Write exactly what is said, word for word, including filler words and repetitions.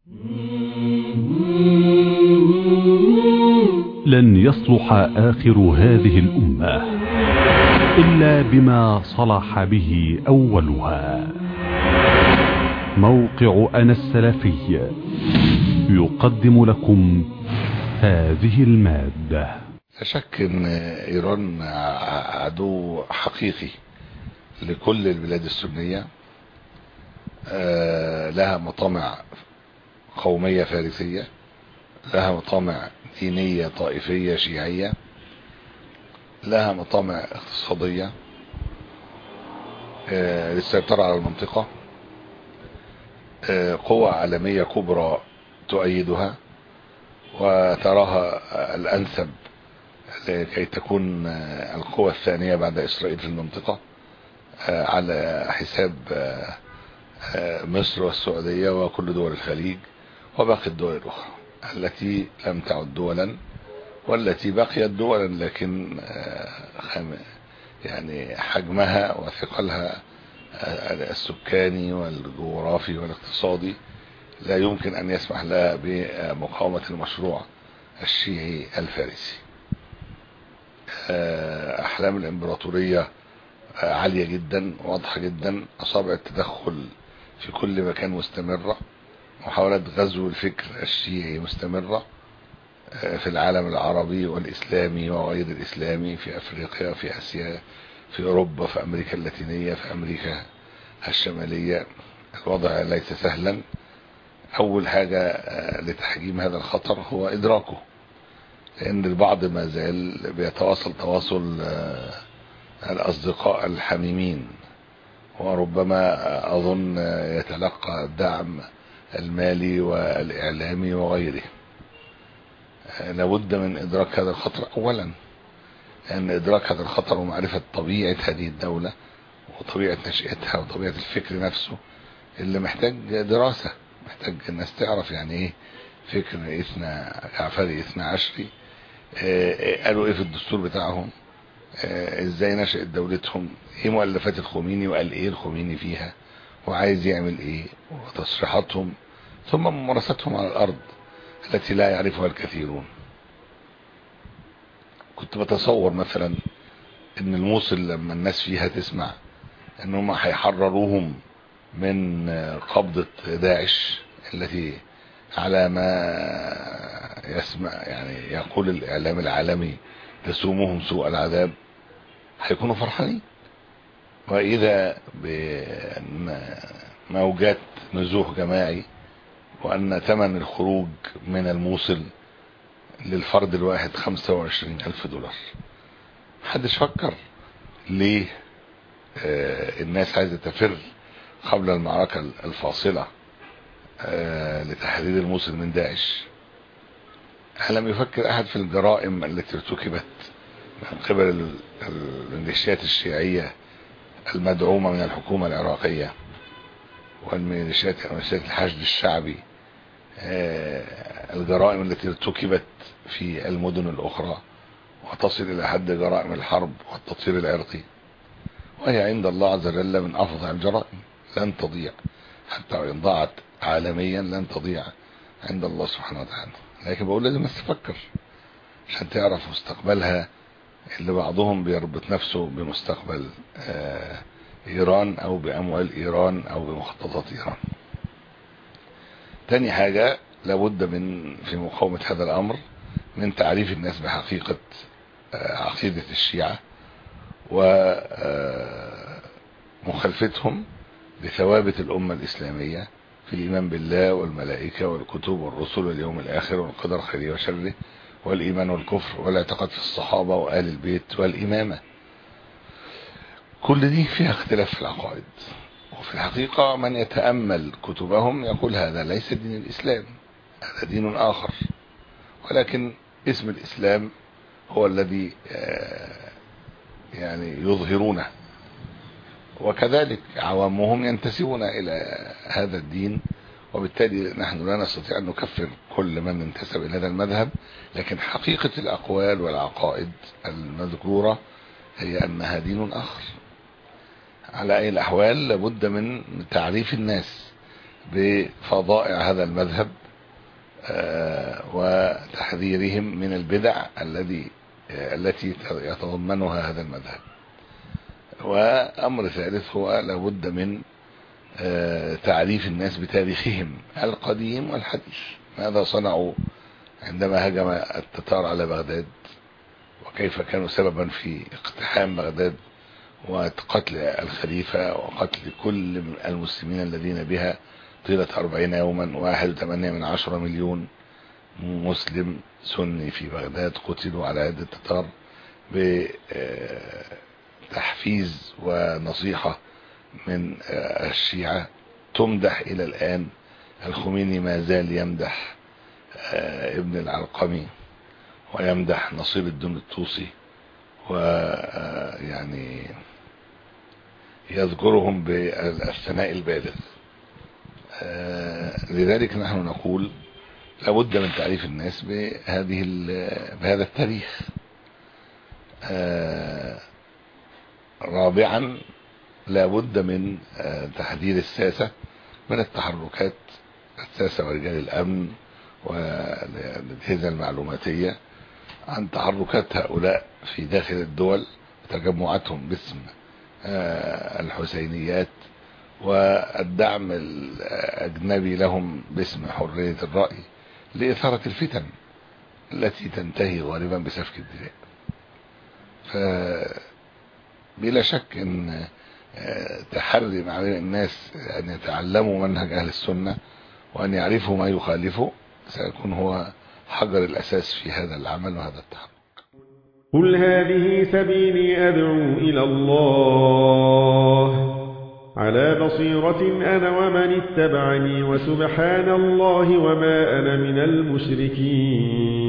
لن يصلح آخر هذه الأمة إلا بما صلح به أولها. موقع أنا السلفي يقدم لكم هذه المادة. لا شك ان ايران عدو حقيقي لكل البلاد السنية، لها مطامع قومية فارسية، لها مطامع دينية طائفية شيعية، لها مطامع اقتصادية للسيطرة على المنطقة، قوى عالمية كبرى تؤيدها وتراها الأنسب لكي تكون القوى الثانية بعد إسرائيل في المنطقة، على حساب مصر والسعودية وكل دول الخليج وباقي الدول الأخرى التي لم تعد دولا والتي بقيت دولا، لكن يعني حجمها وثقلها السكاني والجغرافي والاقتصادي لا يمكن أن يسمح لها بمقاومة المشروع الشيعي الفارسي. أحلام الإمبراطورية عالية جدا واضحة جدا، أصابع التدخل في كل مكان مستمرة، محاولات غزو الفكر الشيعي مستمرة في العالم العربي والإسلامي وغير الإسلامي، في أفريقيا، في آسيا، في أوروبا، في أمريكا اللاتينية، في أمريكا الشمالية. الوضع ليس سهلا. أول حاجة لتحجيم هذا الخطر هو إدراكه، لأن البعض ما زال بيتواصل تواصل الأصدقاء الحميمين، وربما أظن يتلقى الدعم المالي والإعلامي وغيره. لابد من إدراك هذا الخطر أولا، لأن إدراك هذا الخطر ومعرفة طبيعة هذه الدولة وطبيعة نشأتها وطبيعة الفكر نفسه اللي محتاج دراسة، محتاج الناس تعرف يعني ايه فكر اثنى جعفري اثنى عشري، قالوا ايه في الدستور بتاعهم، ازاي نشأت دولتهم، ايه مؤلفات الخميني وقال ايه الخميني فيها وعايز يعمل ايه، وتصريحاتهم، ثم ممارساتهم على الارض التي لا يعرفها الكثيرون. كنت بتصور مثلا ان الموصل لما الناس فيها تسمع انهم هيحرروهم من قبضة داعش التي على ما يسمع يعني يقول الإعلام العالمي تسومهم سوء العذاب، هيكونوا فرحانين. وإذا بموجات نزوح جماعي، وأن ثمن الخروج من الموصل للفرد الواحد خمسة وعشرين ألف دولار. محدش فكر ليه الناس عايزة تفر قبل المعركة الفاصلة لتحرير الموصل من داعش. لم يفكر أحد في الجرائم التي ارتكبت من قبل الميليشيات الشيعية المدعومة من الحكومة العراقية والميليشيات الحشد الشعبي، الجرائم التي ارتكبت في المدن الأخرى وتصل إلى حد جرائم الحرب والتطهير العرقي، وهي عند الله عز وجل من أفظع الجرائم، لن تضيع حتى وإن ضاعت عالميا لن تضيع عند الله سبحانه وتعالى. لكن بقول لازم تفكر عشان تعرف مستقبلها، اللي بعضهم بيربط نفسه بمستقبل إيران أو بأموال إيران أو بمخططات إيران. تاني حاجة لابد من في مقاومة هذا الأمر من تعريف الناس بحقيقة عقيدة الشيعة ومخالفتهم بثوابت الأمة الإسلامية في الإيمان بالله والملائكة والكتب والرسل واليوم الآخر والقدر خيره وشره والإيمان والكفر والاعتقاد في الصحابة وآل البيت والإمامة. كل دي فيها اختلاف في العقائد، وفي الحقيقة من يتأمل كتبهم يقول هذا ليس دين الإسلام، هذا دين آخر، ولكن اسم الإسلام هو الذي يعني يظهرونه، وكذلك عوامهم ينتسبون إلى هذا الدين، وبالتالي نحن لا نستطيع أن نكفر كل من انتسب إلى هذا المذهب. لكن حقيقة الأقوال والعقائد المذكورة هي أنها دين آخر. على أي الأحوال لابد من تعريف الناس بفضائع هذا المذهب وتحذيرهم من البدع الذي التي يتضمنها هذا المذهب. وأمر ثالث هو لابد من تعريف الناس بتاريخهم القديم والحديث. ماذا صنعوا عندما هجم التتار على بغداد، وكيف كانوا سببا في اقتحام بغداد وقتل الخليفة وقتل كل المسلمين الذين بها طيلة أربعين يوما. واحد وثمانية من عشرة مليون مسلم سني في بغداد قتلوا على يد التتار بتحفيز ونصيحة من الشيعة تمدح إلى الآن. الخميني ما زال يمدح ابن العلقمي ويمدح نصير الدين الطوسي ويعني يذكرهم بالثناء البالغ. لذلك نحن نقول لابد من تعريف الناس بهذه بهذا التاريخ. رابعا لابد من تحذير الساسة من التحركات، الساسة ورجال الأمن والأجهزة المعلوماتية، عن تحركات هؤلاء في داخل الدول وتجمعاتهم باسم الحسينيات والدعم الأجنبي لهم باسم حرية الرأي لإثارة الفتن التي تنتهي غالبا بسفك الدماء. فبلا شك ان تحري معلم الناس ان يتعلموا منهج اهل السنة وان يعرفوا ما يخالفه سيكون هو حجر الاساس في هذا العمل وهذا التحرك. قل هذه سبيلي أدعو إلى الله على بصيرة أنا ومن اتبعني وسبحان الله وما أنا من المشركين.